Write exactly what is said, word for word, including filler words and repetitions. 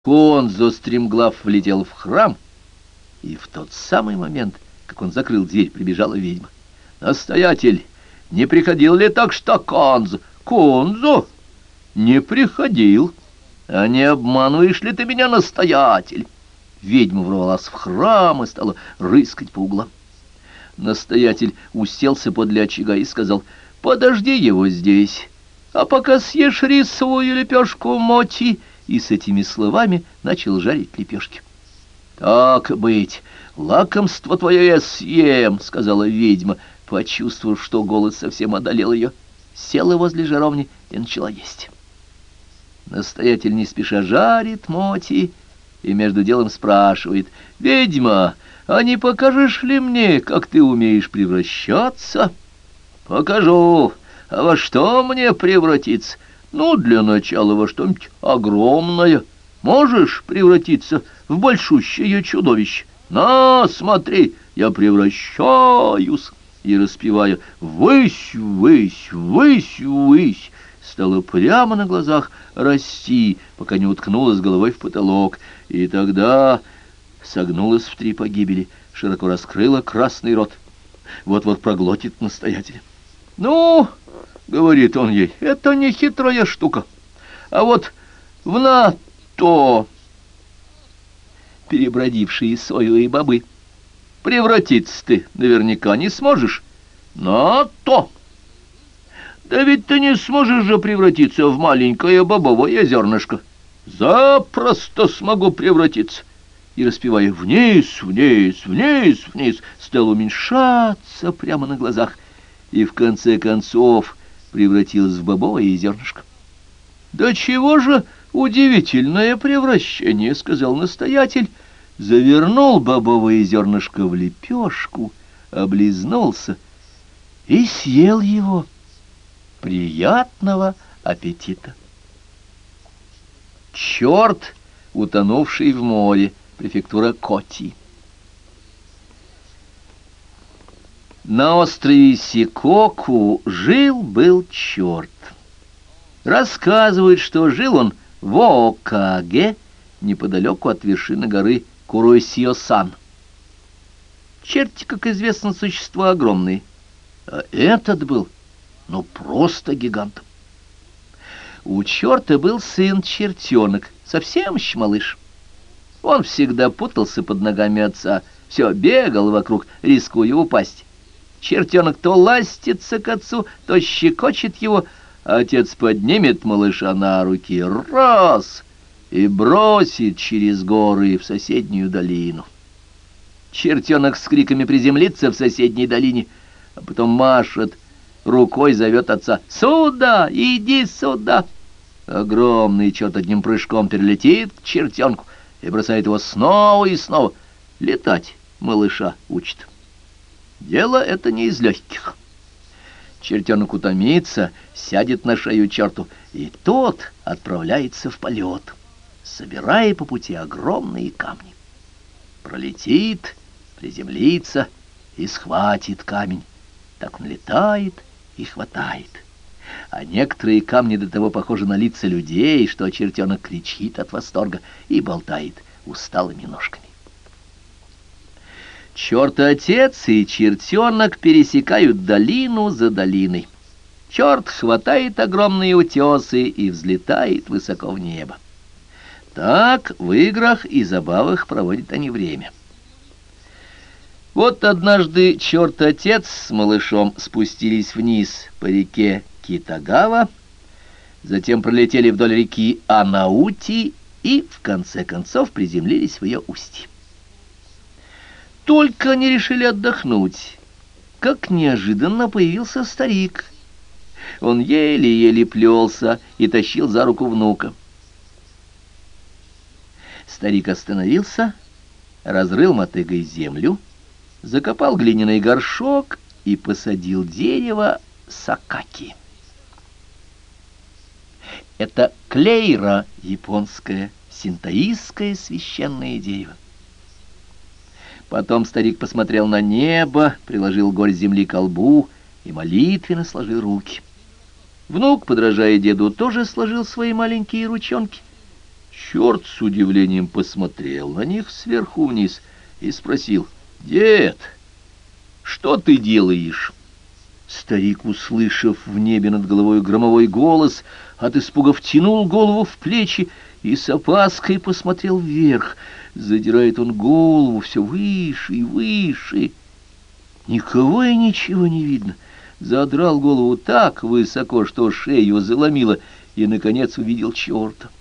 Конзо стремглав влетел в храм, и в тот самый момент, как он закрыл дверь, прибежала ведьма. «Настоятель, не приходил ли так что Конзо?» «Конзо? Не приходил. А не обманываешь ли ты меня, настоятель?» Ведьма ворвалась в храм и стала рыскать по углам. Настоятель уселся подле очага и сказал: «Подожди его здесь, а пока съешь рисовую лепешку моти». И с этими словами начал жарить лепешки. «Так быть, лакомство твое я съем», — сказала ведьма, почувствовав, что голод совсем одолел ее. Села возле жаровни и начала есть. Настоятель не спеша жарит моти и между делом спрашивает: «Ведьма, а не покажешь ли мне, как ты умеешь превращаться?» «Покажу. А во что мне превратиться?» «Ну, для начала во что-нибудь огромное. Можешь превратиться в большущее чудовище? На, смотри, я превращаюсь!» И, распевая «Высь, высь, высь, высь», стала прямо на глазах расти, пока не уткнулась головой в потолок. И тогда согнулась в три погибели, широко раскрыла красный рот. Вот-вот проглотит настоятеля. «Ну, — говорит он ей, — это не хитрая штука. А вот в на-то, перебродившие соевые бобы, превратиться ты наверняка не сможешь. На-то! Да ведь ты не сможешь же превратиться в маленькое бобовое зернышко». «Запросто смогу превратиться». И, распевая «вниз, вниз, вниз, вниз», стал уменьшаться прямо на глазах, и в конце концов превратилась в бобовое зернышко. «Да чего же удивительное превращение», — сказал настоятель, завернул бобовое зернышко в лепешку, облизнулся и съел его. Приятного аппетита! Черт, утонувший в море. Префектура Коти. На острове Сикоку жил-был черт. Рассказывают, что жил он в Окаге, неподалеку от вершины горы Куросио-сан. Черти, как известно, существа огромные, а этот был, ну, просто гигантом. У черта был сын-чертенок, совсем еще малыш. Он всегда путался под ногами отца, все бегал вокруг, рискуя упасть. Чертенок то ластится к отцу, то щекочет его, а отец поднимет малыша на руки, раз, и бросит через горы в соседнюю долину. Чертенок с криками приземлится в соседней долине, а потом машет рукой, зовет отца: «Сюда, иди сюда!» Огромный черт одним прыжком перелетит к чертенку и бросает его снова и снова. Летать малыша учит. Дело это не из легких. Чертенок утомится, сядет на шею черту, и тот отправляется в полет, собирая по пути огромные камни. Пролетит, приземлится и схватит камень. Так он летает и хватает. А некоторые камни до того похожи на лица людей, что чертенок кричит от восторга и болтает усталыми ножками. Черт-отец и чертенок пересекают долину за долиной. Черт хватает огромные утесы и взлетает высоко в небо. Так в играх и забавах проводят они время. Вот однажды черт-отец с малышом спустились вниз по реке Китагава, затем пролетели вдоль реки Анаути и, в конце концов, приземлились в ее устье. Только они решили отдохнуть, как неожиданно появился старик. Он еле-еле плелся и тащил за руку внука. Старик остановился, разрыл мотыгой землю, закопал глиняный горшок и посадил дерево сакаки. Это клейра, японское синтоистское священное дерево. Потом старик посмотрел на небо, приложил горсть земли к лбу и молитвенно сложил руки. Внук, подражая деду, тоже сложил свои маленькие ручонки. Черт с удивлением посмотрел на них сверху вниз и спросил: «Дед, что ты делаешь?» Старик, услышав в небе над головой громовой голос, от испуга втянул голову в плечи и с опаской посмотрел вверх. Задирает он голову все выше и выше. Никого и ничего не видно. Задрал голову так высоко, что шею заломило, и, наконец, увидел черта.